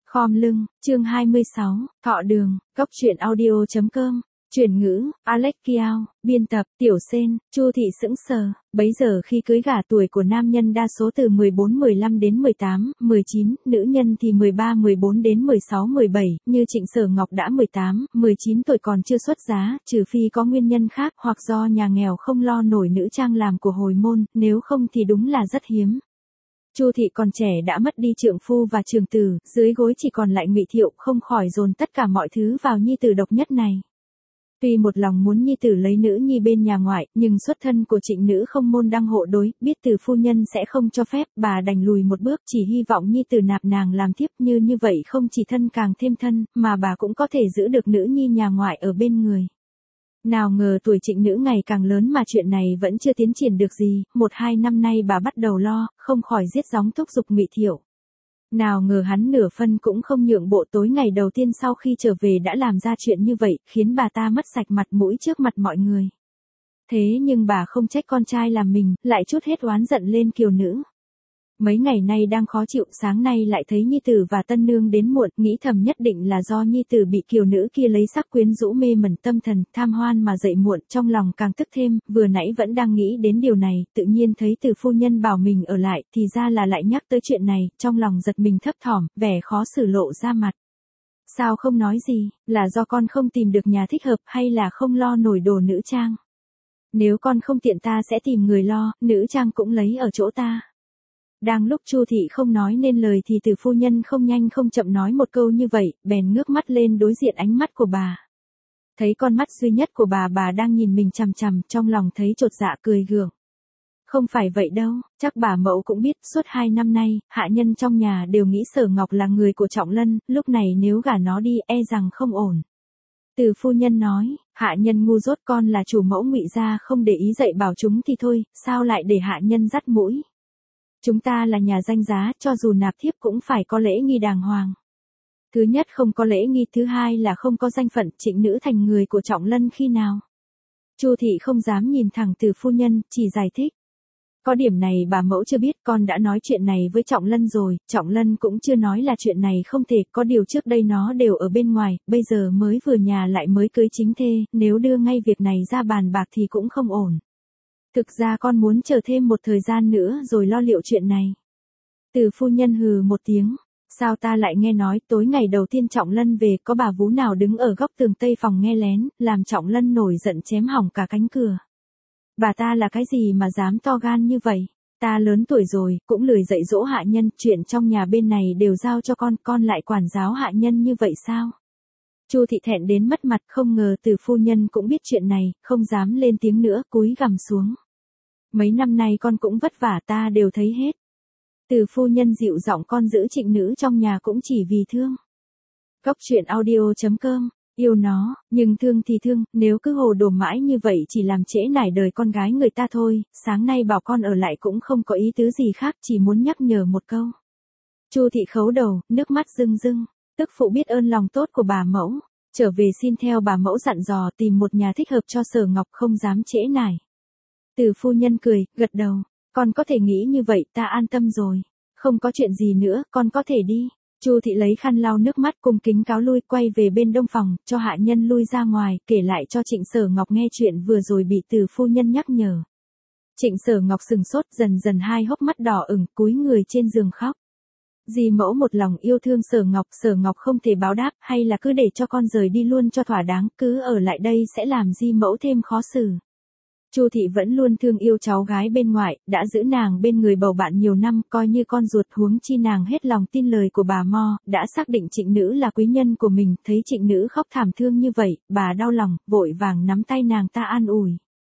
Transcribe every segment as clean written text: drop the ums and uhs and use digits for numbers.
Khom lưng, chương 26, Thọ Đường, Cốc truyện audio.com, chuyển ngữ, Alex Kiao, biên tập, Tiểu Sen, Chu Thị sững sờ, bấy giờ khi cưới gả tuổi của nam nhân đa số từ 14-15 đến 18, 19, nữ nhân thì 13-14 đến 16-17, như Trịnh Sở Ngọc đã 18, 19 tuổi còn chưa xuất giá, trừ phi có nguyên nhân khác hoặc do nhà nghèo không lo nổi nữ trang làm của hồi môn, nếu không thì đúng là rất hiếm. Chu Thị còn trẻ đã mất đi trượng phu và trường tử, dưới gối chỉ còn lại Ngụy Thiệu, không khỏi dồn tất cả mọi thứ vào nhi tử độc nhất này. Tuy một lòng muốn nhi tử lấy nữ nhi bên nhà ngoại, nhưng xuất thân của Trịnh nữ không môn đăng hộ đối, biết từ phu nhân sẽ không cho phép, bà đành lùi một bước, chỉ hy vọng nhi tử nạp nàng làm thiếp, như vậy không chỉ thân càng thêm thân, mà bà cũng có thể giữ được nữ nhi nhà ngoại ở bên người. Nào ngờ tuổi Trịnh nữ ngày càng lớn mà chuyện này vẫn chưa tiến triển được gì, 1-2 năm nay bà bắt đầu lo, không khỏi giết gióng thúc giục Ngụy Thiệu. Nào ngờ hắn nửa phân cũng không nhượng bộ, tối ngày đầu tiên sau khi trở về đã làm ra chuyện như vậy, khiến bà ta mất sạch mặt mũi trước mặt mọi người. Thế nhưng bà không trách con trai làm mình, lại trút hết oán giận lên kiều nữ. Mấy ngày nay đang khó chịu, sáng nay lại thấy nhi tử và tân nương đến muộn, nghĩ thầm nhất định là do nhi tử bị kiều nữ kia lấy sắc quyến rũ mê mẩn tâm thần, tham hoan mà dậy muộn, trong lòng càng tức thêm, vừa nãy vẫn đang nghĩ đến điều này, tự nhiên thấy từ phu nhân bảo mình ở lại, thì ra là lại nhắc tới chuyện này, trong lòng giật mình thấp thỏm, vẻ khó xử lộ ra mặt. Sao không nói gì, là do con không tìm được nhà thích hợp hay là không lo nổi đồ nữ trang? Nếu con không tiện ta sẽ tìm người lo, nữ trang cũng lấy ở chỗ ta. Đang lúc Chu Thị không nói nên lời thì từ phu nhân không nhanh không chậm nói một câu như vậy, bèn ngước mắt lên đối diện ánh mắt của bà. Thấy con mắt duy nhất của bà đang nhìn mình chằm chằm, trong lòng thấy chột dạ cười gượng. Không phải vậy đâu, chắc bà mẫu cũng biết, suốt 2 năm nay, hạ nhân trong nhà đều nghĩ Sở Ngọc là người của Trọng Lân, lúc này nếu gả nó đi e rằng không ổn. Từ phu nhân nói, hạ nhân ngu dốt, con là chủ mẫu Ngụy gia không để ý dạy bảo chúng thì thôi, sao lại để hạ nhân dắt mũi? Chúng ta là nhà danh giá, cho dù nạp thiếp cũng phải có lễ nghi đàng hoàng. Thứ nhất không có lễ nghi, thứ hai là không có danh phận, Trịnh nữ thành người của Trọng Lân khi nào? Chu Thị không dám nhìn thẳng từ phu nhân, chỉ giải thích. Có điểm này bà mẫu chưa biết, con đã nói chuyện này với Trọng Lân rồi, Trọng Lân cũng chưa nói là chuyện này không thể, có điều trước đây nó đều ở bên ngoài, bây giờ mới vừa nhà lại mới cưới chính thê, nếu đưa ngay việc này ra bàn bạc thì cũng không ổn. Thực ra con muốn chờ thêm một thời gian nữa rồi lo liệu chuyện này. Từ phu nhân hừ một tiếng, sao ta lại nghe nói tối ngày đầu tiên Trọng Lân về có bà vú nào đứng ở góc tường tây phòng nghe lén, làm Trọng Lân nổi giận chém hỏng cả cánh cửa. Bà ta là cái gì mà dám to gan như vậy? Ta lớn tuổi rồi, cũng lười dạy dỗ hạ nhân, chuyện trong nhà bên này đều giao cho con lại quản giáo hạ nhân như vậy sao? Chu Thị thẹn đến mất mặt, không ngờ từ phu nhân cũng biết chuyện này, không dám lên tiếng nữa, cúi gằm xuống. Mấy năm nay con cũng vất vả, ta đều thấy hết. Từ phu nhân dịu giọng, con giữ Trịnh nữ trong nhà cũng chỉ vì thương. Cốc truyện audio.com, yêu nó, nhưng thương thì thương, nếu cứ hồ đồ mãi như vậy chỉ làm trễ nải đời con gái người ta thôi, sáng nay bảo con ở lại cũng không có ý tứ gì khác, chỉ muốn nhắc nhở một câu. Chu Thị khấu đầu, nước mắt rưng rưng, tức phụ biết ơn lòng tốt của bà mẫu, trở về xin theo bà mẫu dặn dò tìm một nhà thích hợp cho Sở Ngọc, không dám trễ nải. Từ phu nhân cười, gật đầu, con có thể nghĩ như vậy, ta an tâm rồi, không có chuyện gì nữa, con có thể đi. Chu Thị lấy khăn lau nước mắt cung kính cáo lui, quay về bên đông phòng, cho hạ nhân lui ra ngoài, kể lại cho Trịnh Sở Ngọc nghe chuyện vừa rồi bị từ phu nhân nhắc nhở. Trịnh Sở Ngọc sừng sốt, dần dần hai hốc mắt đỏ ửng, cúi người trên giường khóc. Di mẫu một lòng yêu thương Sở Ngọc không thể báo đáp, hay là cứ để cho con rời đi luôn cho thỏa đáng, cứ ở lại đây sẽ làm Di mẫu thêm khó xử. Chu Thị vẫn luôn thương yêu cháu gái bên ngoại, đã giữ nàng bên người bầu bạn nhiều năm, coi như con ruột, huống chi nàng hết lòng tin lời của bà Mo, đã xác định Trịnh nữ là quý nhân của mình, thấy Trịnh nữ khóc thảm thương như vậy, bà đau lòng, vội vàng nắm tay nàng ta an ủi.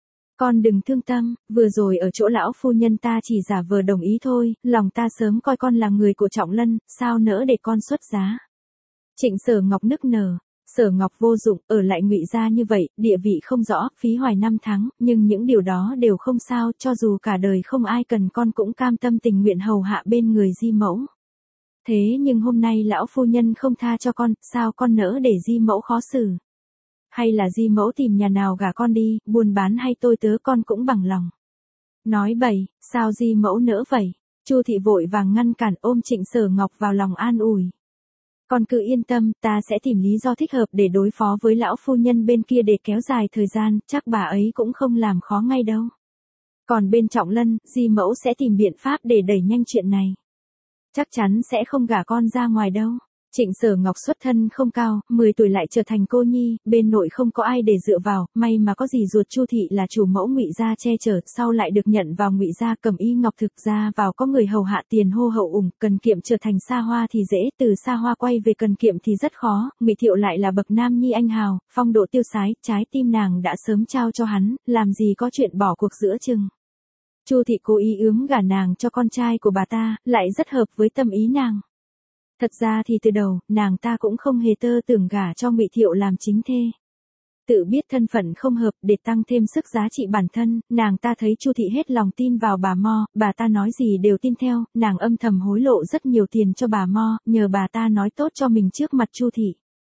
Con đừng thương tâm, vừa rồi ở chỗ lão phu nhân ta chỉ giả vờ đồng ý thôi, lòng ta sớm coi con là người của Trọng Lân, sao nỡ để con xuất giá. Trịnh Sở Ngọc nức nở. Sở Ngọc vô dụng, ở lại Ngụy gia như vậy, địa vị không rõ, phí hoài năm tháng, nhưng những điều đó đều không sao, cho dù cả đời không ai cần con cũng cam tâm tình nguyện hầu hạ bên người Di mẫu. Thế nhưng hôm nay lão phu nhân không tha cho con, sao con nỡ để Di mẫu khó xử? Hay là Di mẫu tìm nhà nào gả con đi, buôn bán hay tôi tớ con cũng bằng lòng. Nói bậy, sao Di mẫu nỡ vậy? Chu Thị vội vàng ngăn cản, ôm Trịnh Sở Ngọc vào lòng an ủi. Con cứ yên tâm, ta sẽ tìm lý do thích hợp để đối phó với lão phu nhân bên kia để kéo dài thời gian, chắc bà ấy cũng không làm khó ngay đâu. Còn bên Trọng Lân, Di mẫu sẽ tìm biện pháp để đẩy nhanh chuyện này. Chắc chắn sẽ không gả con ra ngoài đâu. Trịnh Sở Ngọc xuất thân không cao, 10 tuổi lại trở thành cô nhi, bên nội không có ai để dựa vào, may mà có dì ruột Chu thị là chủ mẫu Ngụy gia che chở, sau lại được nhận vào Ngụy gia, Cẩm Y Ngọc thực ra vào có người hầu hạ tiền hô hậu ủng, cần kiệm trở thành xa hoa thì dễ, từ xa hoa quay về cần kiệm thì rất khó. Ngụy Thiệu lại là bậc nam nhi anh hào, phong độ tiêu sái, trái tim nàng đã sớm trao cho hắn, làm gì có chuyện bỏ cuộc giữa chừng. Chu thị cố ý ướm gả nàng cho con trai của bà ta, lại rất hợp với tâm ý nàng. Thật ra thì từ đầu, nàng ta cũng không hề tơ tưởng gả cho Ngụy Thiệu làm chính thê. Tự biết thân phận không hợp, để tăng thêm sức giá trị bản thân, nàng ta thấy Chu thị hết lòng tin vào bà Mo, bà ta nói gì đều tin theo, nàng âm thầm hối lộ rất nhiều tiền cho bà Mo, nhờ bà ta nói tốt cho mình trước mặt Chu thị.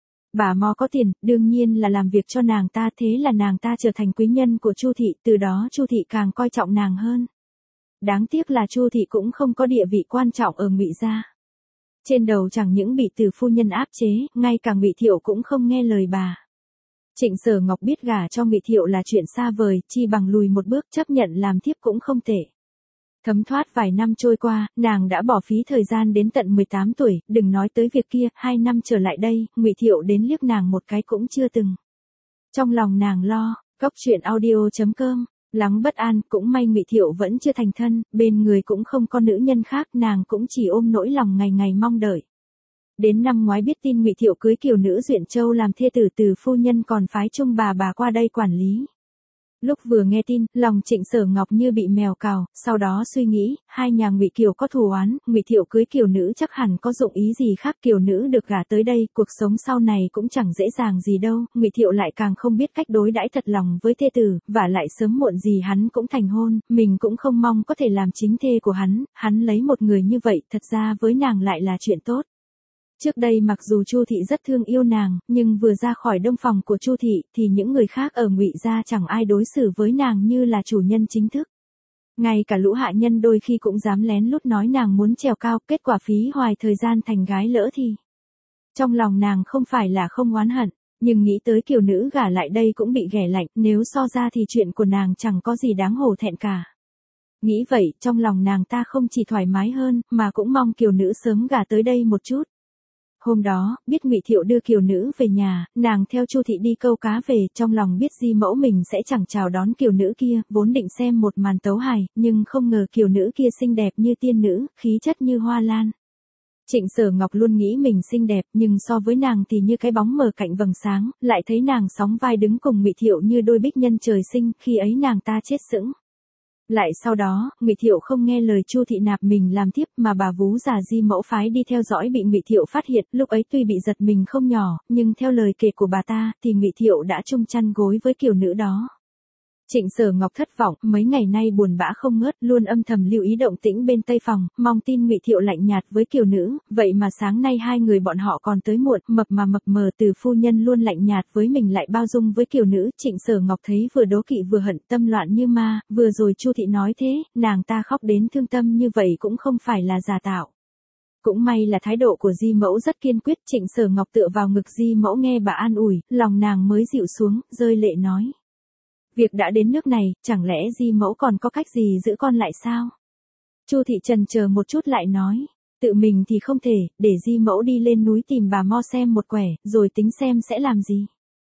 Bà Mo có tiền, đương nhiên là làm việc cho nàng ta, thế là nàng ta trở thành quý nhân của Chu thị, từ đó Chu thị càng coi trọng nàng hơn. Đáng tiếc là Chu thị cũng không có địa vị quan trọng ở Ngụy gia. Trên đầu chẳng những bị Từ phu nhân áp chế, ngay cả Ngụy Thiệu cũng không nghe lời bà. Trịnh Sở Ngọc biết gả cho Ngụy Thiệu là chuyện xa vời, chi bằng lùi một bước chấp nhận làm thiếp cũng không tệ. Thấm thoát vài năm trôi qua, nàng đã bỏ phí thời gian đến tận 18 tuổi, đừng nói tới việc kia, 2 năm trở lại đây, Ngụy Thiệu đến liếc nàng một cái cũng chưa từng. Trong lòng nàng lo, Cóc Truyện Audio.com, lắng bất an, cũng may Ngụy Thiệu vẫn chưa thành thân, bên người cũng không có nữ nhân khác, nàng cũng chỉ ôm nỗi lòng ngày ngày mong đợi. Đến năm ngoái biết tin Ngụy Thiệu cưới kiều nữ Duyện Châu làm thê tử, Từ phu nhân còn phái chung bà qua đây quản lý. Lúc vừa nghe tin, lòng Trịnh Sở Ngọc như bị mèo cào, sau đó suy nghĩ, hai nhà Ngụy Kiều có thù oán, Ngụy Thiệu cưới kiều nữ chắc hẳn có dụng ý gì khác, kiều nữ được gả tới đây, cuộc sống sau này cũng chẳng dễ dàng gì đâu, Ngụy Thiệu lại càng không biết cách đối đãi thật lòng với thê tử, và lại sớm muộn gì hắn cũng thành hôn, mình cũng không mong có thể làm chính thê của hắn lấy một người như vậy, thật ra với nàng lại là chuyện tốt. Trước đây mặc dù Chu thị rất thương yêu nàng, nhưng vừa ra khỏi đông phòng của Chu thị thì những người khác ở Ngụy gia chẳng ai đối xử với nàng như là chủ nhân chính thức. Ngay cả lũ hạ nhân đôi khi cũng dám lén lút nói nàng muốn trèo cao, kết quả phí hoài thời gian thành gái lỡ thì. Trong lòng nàng không phải là không oán hận, nhưng nghĩ tới kiều nữ gả lại đây cũng bị ghẻ lạnh, nếu so ra thì chuyện của nàng chẳng có gì đáng hổ thẹn cả. Nghĩ vậy, trong lòng nàng ta không chỉ thoải mái hơn, mà cũng mong kiều nữ sớm gả tới đây một chút. Hôm đó, biết Ngụy Thiệu đưa kiều nữ về nhà, nàng theo Chu thị đi câu cá về, trong lòng biết Di mẫu mình sẽ chẳng chào đón kiều nữ kia, vốn định xem một màn tấu hài, nhưng không ngờ kiều nữ kia xinh đẹp như tiên nữ, khí chất như hoa lan. Trịnh Sở Ngọc luôn nghĩ mình xinh đẹp, nhưng so với nàng thì như cái bóng mờ cạnh vầng sáng, lại thấy nàng sóng vai đứng cùng Ngụy Thiệu như đôi bích nhân trời sinh, khi ấy nàng ta chết sững. Lại sau đó, Ngụy Thiệu không nghe lời Chu thị nạp mình làm thiếp, mà bà vú già Di mẫu phái đi theo dõi, bị Ngụy Thiệu phát hiện, lúc ấy tuy bị giật mình không nhỏ, nhưng theo lời kể của bà ta, thì Ngụy Thiệu đã chung chăn gối với kiều nữ đó. Trịnh Sở Ngọc thất vọng, mấy ngày nay buồn bã không ngớt, luôn âm thầm lưu ý động tĩnh bên tây phòng, mong tin Ngụy Thiệu lạnh nhạt với kiều nữ, vậy mà sáng nay hai người bọn họ còn tới muộn, mập mờ, Từ phu nhân luôn lạnh nhạt với mình lại bao dung với kiều nữ, Trịnh Sở Ngọc thấy vừa đố kỵ vừa hận, tâm loạn như ma, vừa rồi Chu thị nói thế, nàng ta khóc đến thương tâm như vậy cũng không phải là giả tạo. Cũng may là thái độ của Di mẫu rất kiên quyết, Trịnh Sở Ngọc tựa vào ngực Di mẫu nghe bà an ủi, lòng nàng mới dịu xuống, rơi lệ nói. Việc đã đến nước này, chẳng lẽ Di mẫu còn có cách gì giữ con lại sao? Chu thị chần chờ một chút lại nói, tự mình thì không thể, để Di mẫu đi lên núi tìm bà Mo xem một quẻ, rồi tính xem sẽ làm gì.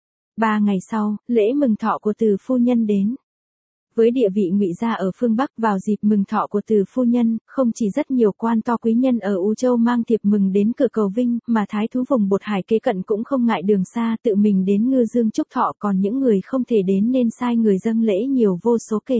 3 ngày sau, lễ mừng thọ của Từ phu nhân đến. Với địa vị Ngụy gia ở phương Bắc, vào dịp mừng thọ của Từ phu nhân, không chỉ rất nhiều quan to quý nhân ở U Châu mang thiệp mừng đến cửa cầu Vinh, mà thái thú vùng Bột Hải kế cận cũng không ngại đường xa tự mình đến Ngư Dương chúc thọ, còn những người không thể đến nên sai người dâng lễ nhiều vô số kể.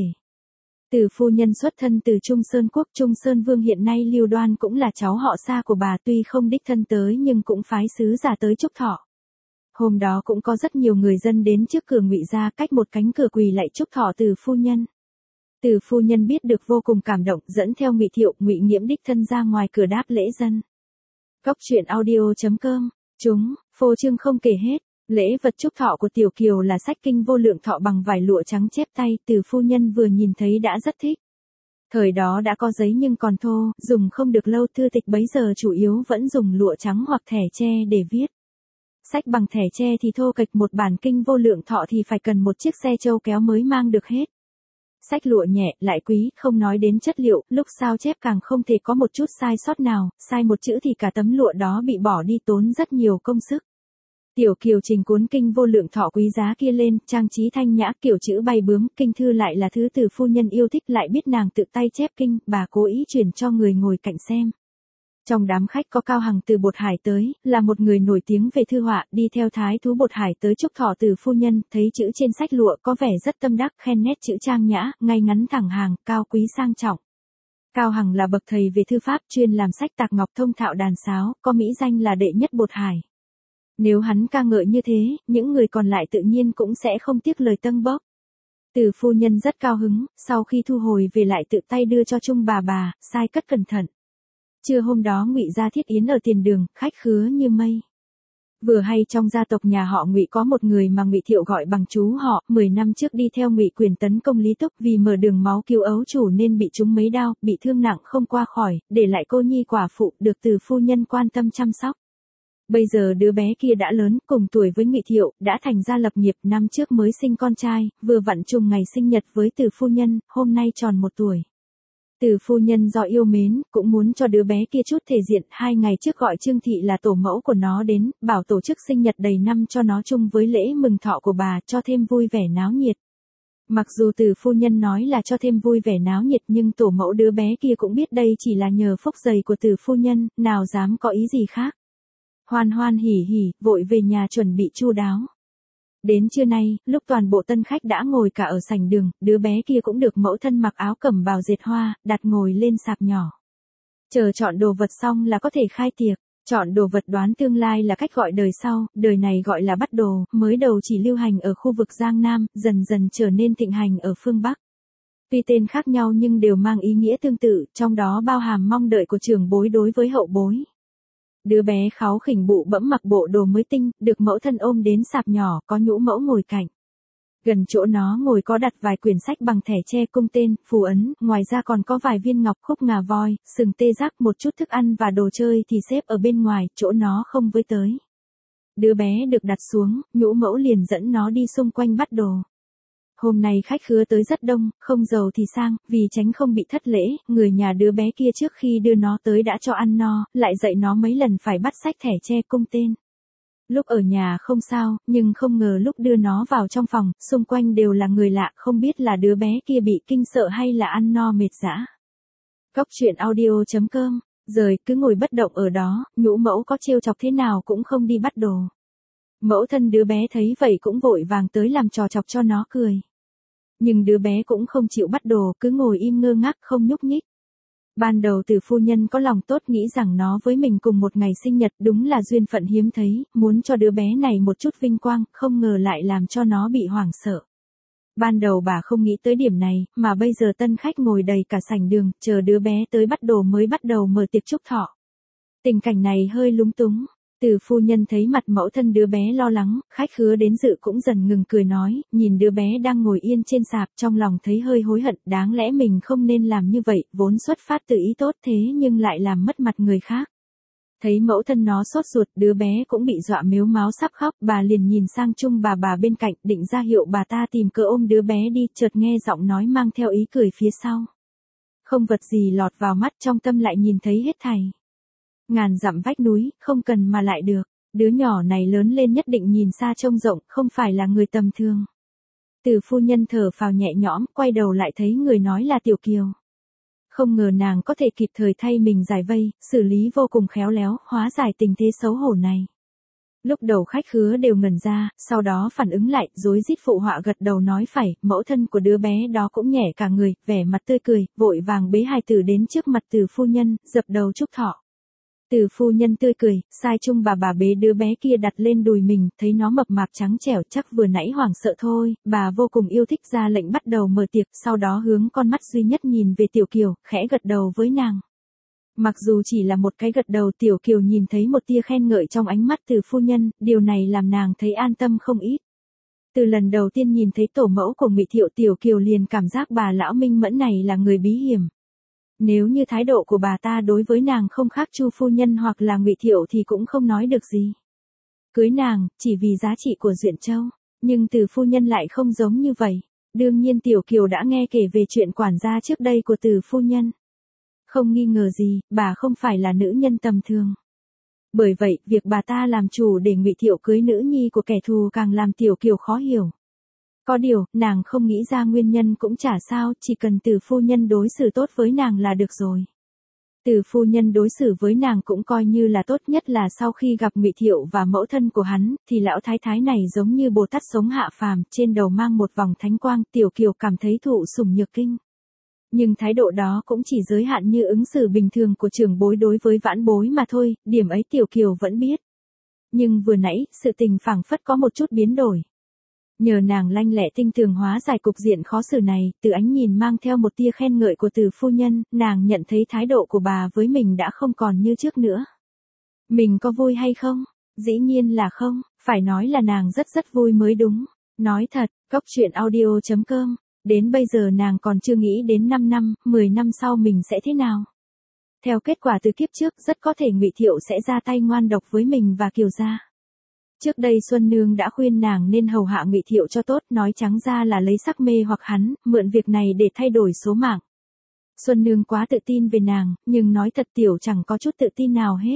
Từ phu nhân xuất thân từ Trung Sơn Quốc, Trung Sơn Vương hiện nay Lưu Đoan cũng là cháu họ xa của bà, tuy không đích thân tới nhưng cũng phái sứ giả tới chúc thọ. Hôm đó cũng có rất nhiều người dân đến trước cửa Ngụy gia, cách một cánh cửa quỳ lạy chúc thọ Từ phu nhân. Từ phu nhân biết được vô cùng cảm động, dẫn theo Ngụy Thiệu, Ngụy Nghiễm đích thân ra ngoài cửa đáp lễ dân. Cóc Truyện Audio.com, chúng, phô trương không kể hết. Lễ vật chúc thọ của Tiểu Kiều là sách kinh vô lượng thọ bằng vải lụa trắng chép tay, Từ phu nhân vừa nhìn thấy đã rất thích. Thời đó đã có giấy nhưng còn thô, dùng không được lâu, thư tịch bấy giờ chủ yếu vẫn dùng lụa trắng hoặc thẻ tre để viết. Sách bằng thẻ tre thì thô kệch, một bản kinh Vô Lượng Thọ thì phải cần một chiếc xe trâu kéo mới mang được hết. Sách lụa nhẹ, lại quý, không nói đến chất liệu, lúc sao chép càng không thể có một chút sai sót nào, sai một chữ thì cả tấm lụa đó bị bỏ đi, tốn rất nhiều công sức. Tiểu Kiều trình cuốn kinh Vô Lượng Thọ quý giá kia lên, trang trí thanh nhã, kiểu chữ bay bướm, kinh thư lại là thứ Từ phu nhân yêu thích, lại biết nàng tự tay chép kinh, bà cố ý truyền cho người ngồi cạnh xem. Trong đám khách có Cao Hằng từ Bột Hải tới, là một người nổi tiếng về thư họa, đi theo thái thú Bột Hải tới chúc thọ Từ phu nhân, thấy chữ trên sách lụa có vẻ rất tâm đắc, khen nét chữ trang nhã, ngay ngắn thẳng hàng, cao quý sang trọng. Cao Hằng là bậc thầy về thư pháp, chuyên làm sách tạc ngọc, thông thạo đàn sáo, có mỹ danh là đệ nhất Bột Hải. Nếu hắn ca ngợi như thế, những người còn lại tự nhiên cũng sẽ không tiếc lời tâng bốc. Từ phu nhân rất cao hứng, sau khi thu hồi về lại tự tay đưa cho Chung bà, sai cất cẩn thận. Trưa hôm đó Ngụy gia thiết yến ở tiền đường, khách khứa như mây. Vừa hay trong gia tộc nhà họ Ngụy có một người mà Ngụy Thiệu gọi bằng chú họ, 10 năm trước đi theo Ngụy Quyền tấn công Lý Túc, vì mở đường máu cứu ấu chủ nên bị trúng mấy đao, bị thương nặng không qua khỏi, để lại cô nhi quả phụ, được Từ phu nhân quan tâm chăm sóc. Bây giờ đứa bé kia đã lớn, cùng tuổi với Ngụy Thiệu, đã thành gia lập nghiệp, năm trước mới sinh con trai, vừa vặn trùng ngày sinh nhật với Từ phu nhân, hôm nay tròn 1 tuổi. Từ phu nhân do yêu mến, cũng muốn cho đứa bé kia chút thể diện, 2 ngày trước gọi Trương Thị là tổ mẫu của nó đến, bảo tổ chức sinh nhật đầy năm cho nó chung với lễ mừng thọ của bà, cho thêm vui vẻ náo nhiệt. Mặc dù Từ phu nhân nói là cho thêm vui vẻ náo nhiệt, nhưng tổ mẫu đứa bé kia cũng biết đây chỉ là nhờ phúc dày của Từ phu nhân, nào dám có ý gì khác. Hoan hoan hỉ hỉ, vội về nhà chuẩn bị chu đáo. Đến trưa nay, lúc toàn bộ tân khách đã ngồi cả ở sảnh đường, đứa bé kia cũng được mẫu thân mặc áo cẩm bào dệt hoa, đặt ngồi lên sạp nhỏ. Chờ chọn đồ vật xong là có thể khai tiệc. Chọn đồ vật đoán tương lai là cách gọi đời sau, đời này gọi là bắt đồ, mới đầu chỉ lưu hành ở khu vực Giang Nam, dần dần trở nên thịnh hành ở phương Bắc. Tuy tên khác nhau nhưng đều mang ý nghĩa tương tự, trong đó bao hàm mong đợi của trưởng bối đối với hậu bối. Đứa bé kháu khỉnh bụ bẫm mặc bộ đồ mới tinh, được mẫu thân ôm đến sạp nhỏ, có nhũ mẫu ngồi cạnh. Gần chỗ nó ngồi có đặt vài quyển sách bằng thẻ tre cung tên, phù ấn, ngoài ra còn có vài viên ngọc, khúc ngà voi, sừng tê giác, một chút thức ăn và đồ chơi thì xếp ở bên ngoài, chỗ nó không với tới. Đứa bé được đặt xuống, nhũ mẫu liền dẫn nó đi xung quanh bắt đồ. Hôm nay khách khứa tới rất đông, không giàu thì sang, vì tránh không bị thất lễ, người nhà đứa bé kia trước khi đưa nó tới đã cho ăn no, lại dạy nó mấy lần phải bắt sách thẻ tre cung tên. Lúc ở nhà không sao, nhưng không ngờ lúc đưa nó vào trong phòng, xung quanh đều là người lạ, không biết là đứa bé kia bị kinh sợ hay là ăn no mệt dã. Cóc truyện audio.com, rời cứ ngồi bất động ở đó, nhũ mẫu có trêu chọc thế nào cũng không đi bắt đồ. Mẫu thân đứa bé thấy vậy cũng vội vàng tới làm trò chọc cho nó cười. Nhưng đứa bé cũng không chịu bắt đồ, cứ ngồi im ngơ ngác không nhúc nhích. Ban đầu Từ phu nhân có lòng tốt, nghĩ rằng nó với mình cùng một ngày sinh nhật, đúng là duyên phận hiếm thấy, muốn cho đứa bé này một chút vinh quang, không ngờ lại làm cho nó bị hoảng sợ. Ban đầu bà không nghĩ tới điểm này, mà bây giờ tân khách ngồi đầy cả sảnh đường, chờ đứa bé tới bắt đồ mới bắt đầu mở tiệc chúc thọ. Tình cảnh này hơi lúng túng. Từ phu nhân thấy mặt mẫu thân đứa bé lo lắng, khách khứa đến dự cũng dần ngừng cười nói, nhìn đứa bé đang ngồi yên trên sạp, trong lòng thấy hơi hối hận, đáng lẽ mình không nên làm như vậy, vốn xuất phát từ ý tốt thế nhưng lại làm mất mặt người khác. Thấy mẫu thân nó sốt ruột, đứa bé cũng bị dọa mếu máo sắp khóc, bà liền nhìn sang Chung bà bên cạnh, định ra hiệu bà ta tìm cớ ôm đứa bé đi, chợt nghe giọng nói mang theo ý cười phía sau. Không vật gì lọt vào mắt, trong tâm lại nhìn thấy hết thảy. Ngàn dặm vách núi, không cần mà lại được. Đứa nhỏ này lớn lên nhất định nhìn xa trông rộng, không phải là người tầm thường. Từ phu nhân thở phào nhẹ nhõm, quay đầu lại thấy người nói là Tiểu Kiều. Không ngờ nàng có thể kịp thời thay mình giải vây, xử lý vô cùng khéo léo, hóa giải tình thế xấu hổ này. Lúc đầu khách khứa đều ngẩn ra, sau đó phản ứng lại, rối rít phụ họa gật đầu nói phải, mẫu thân của đứa bé đó cũng nhẹ cả người, vẻ mặt tươi cười, vội vàng bế hài tử đến trước mặt Từ phu nhân, dập đầu chúc thọ. Từ phu nhân tươi cười, sai Chung bà bế đứa bé kia đặt lên đùi mình, thấy nó mập mạp trắng trẻo chắc vừa nãy hoảng sợ thôi, bà vô cùng yêu thích ra lệnh bắt đầu mở tiệc, sau đó hướng con mắt duy nhất nhìn về Tiểu Kiều, khẽ gật đầu với nàng. Mặc dù chỉ là một cái gật đầu, Tiểu Kiều nhìn thấy một tia khen ngợi trong ánh mắt Từ phu nhân, điều này làm nàng thấy an tâm không ít. Từ lần đầu tiên nhìn thấy tổ mẫu của Ngụy Thiệu, Tiểu Kiều liền cảm giác bà lão minh mẫn này là người bí hiểm. Nếu như thái độ của bà ta đối với nàng không khác Chu phu nhân hoặc là Ngụy Thiệu thì cũng không nói được gì. Cưới nàng, chỉ vì giá trị của Duyện Châu. Nhưng Từ phu nhân lại không giống như vậy. Đương nhiên Tiểu Kiều đã nghe kể về chuyện quản gia trước đây của Từ phu nhân. Không nghi ngờ gì, bà không phải là nữ nhân tầm thường. Bởi vậy, việc bà ta làm chủ để Ngụy Thiệu cưới nữ nhi của kẻ thù càng làm Tiểu Kiều khó hiểu. Có điều, nàng không nghĩ ra nguyên nhân cũng chả sao, chỉ cần Từ phu nhân đối xử tốt với nàng là được rồi. Từ phu nhân đối xử với nàng cũng coi như là tốt, nhất là sau khi gặp Ngụy Thiệu và mẫu thân của hắn, thì lão thái thái này giống như Bồ Tát sống hạ phàm, trên đầu mang một vòng thánh quang, Tiểu Kiều cảm thấy thụ sủng nhược kinh. Nhưng thái độ đó cũng chỉ giới hạn như ứng xử bình thường của trưởng bối đối với vãn bối mà thôi, điểm ấy Tiểu Kiều vẫn biết. Nhưng vừa nãy, sự tình phảng phất có một chút biến đổi. Nhờ nàng lanh lẹ tinh tường hóa giải cục diện khó xử này, từ ánh nhìn mang theo một tia khen ngợi của Từ phu nhân, nàng nhận thấy thái độ của bà với mình đã không còn như trước nữa. Mình có vui hay không? Dĩ nhiên là không, phải nói là nàng rất vui mới đúng. Nói thật, Goctruyện.audio.com, đến bây giờ nàng còn chưa nghĩ đến 5 năm, 10 năm sau mình sẽ thế nào. Theo kết quả từ kiếp trước, rất có thể Ngụy Thiệu sẽ ra tay ngoan độc với mình và Kiều gia. Trước đây Xuân Nương đã khuyên nàng nên hầu hạ Ngụy Thiệu cho tốt, nói trắng ra là lấy sắc mê hoặc hắn, mượn việc này để thay đổi số mạng. Xuân Nương quá tự tin về nàng, nhưng nói thật Tiểu chẳng có chút tự tin nào hết.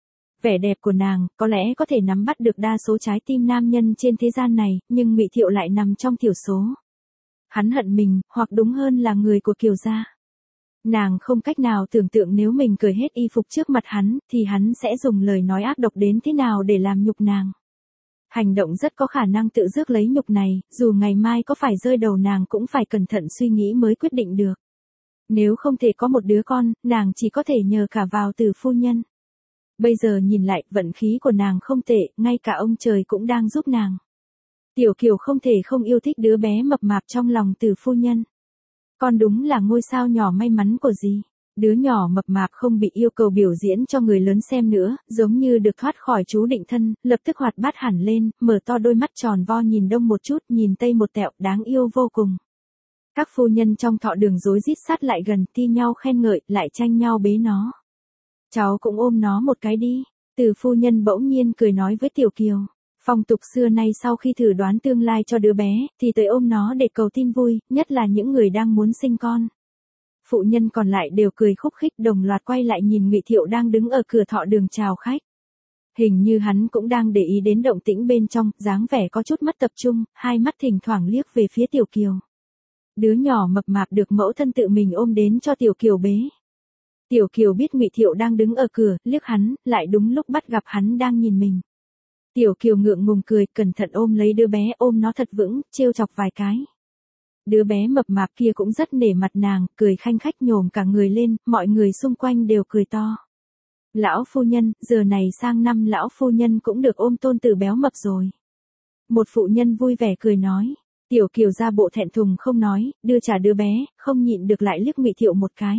Vẻ đẹp của nàng, có lẽ có thể nắm bắt được đa số trái tim nam nhân trên thế gian này, nhưng Ngụy Thiệu lại nằm trong thiểu số. Hắn hận mình, hoặc đúng hơn là người của Kiều gia. Nàng không cách nào tưởng tượng nếu mình cởi hết y phục trước mặt hắn, thì hắn sẽ dùng lời nói ác độc đến thế nào để làm nhục nàng. Hành động rất có khả năng tự rước lấy nhục này, dù ngày mai có phải rơi đầu nàng cũng phải cẩn thận suy nghĩ mới quyết định được. Nếu không thể có một đứa con, nàng chỉ có thể nhờ cả vào Từ phu nhân. Bây giờ nhìn lại, vận khí của nàng không tệ, ngay cả ông trời cũng đang giúp nàng. Tiểu Kiều không thể không yêu thích đứa bé mập mạp trong lòng Từ phu nhân. Con đúng là ngôi sao nhỏ may mắn của dì. Đứa nhỏ mập mạp không bị yêu cầu biểu diễn cho người lớn xem nữa, giống như được thoát khỏi chú định thân, lập tức hoạt bát hẳn lên, mở to đôi mắt tròn vo nhìn đông một chút, nhìn tây một tẹo, đáng yêu vô cùng. Các phu nhân trong thọ đường rối rít sát lại gần, thi nhau khen ngợi, lại tranh nhau bế nó. Cháu cũng ôm nó một cái đi. Từ phu nhân bỗng nhiên cười nói với Tiểu Kiều. Phong tục xưa nay sau khi thử đoán tương lai cho đứa bé, thì tới ôm nó để cầu tin vui, nhất là những người đang muốn sinh con. Phụ nhân còn lại đều cười khúc khích, đồng loạt quay lại nhìn Ngụy Thiệu đang đứng ở cửa thọ đường chào khách. Hình như hắn cũng đang để ý đến động tĩnh bên trong, dáng vẻ có chút mất tập trung, hai mắt thỉnh thoảng liếc về phía Tiểu Kiều. Đứa nhỏ mập mạp được mẫu thân tự mình ôm đến cho Tiểu Kiều bế. Tiểu Kiều biết Ngụy Thiệu đang đứng ở cửa, liếc hắn, lại đúng lúc bắt gặp hắn đang nhìn mình. Tiểu Kiều ngượng ngùng cười, cẩn thận ôm lấy đứa bé, ôm nó thật vững, trêu chọc vài cái. Đứa bé mập mạp kia cũng rất nể mặt nàng, cười khanh khách nhổm cả người lên, mọi người xung quanh đều cười to. Lão phu nhân, giờ này sang năm lão phu nhân cũng được ôm tôn tử béo mập rồi. Một phụ nhân vui vẻ cười nói. Tiểu Kiều ra bộ thẹn thùng không nói, đưa trả đứa bé, không nhịn được lại liếc Ngụy Thiệu một cái.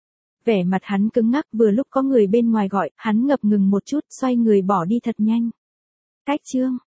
Vẻ mặt hắn cứng ngắc, vừa lúc có người bên ngoài gọi, hắn ngập ngừng một chút, xoay người bỏ đi thật nhanh. Cách chương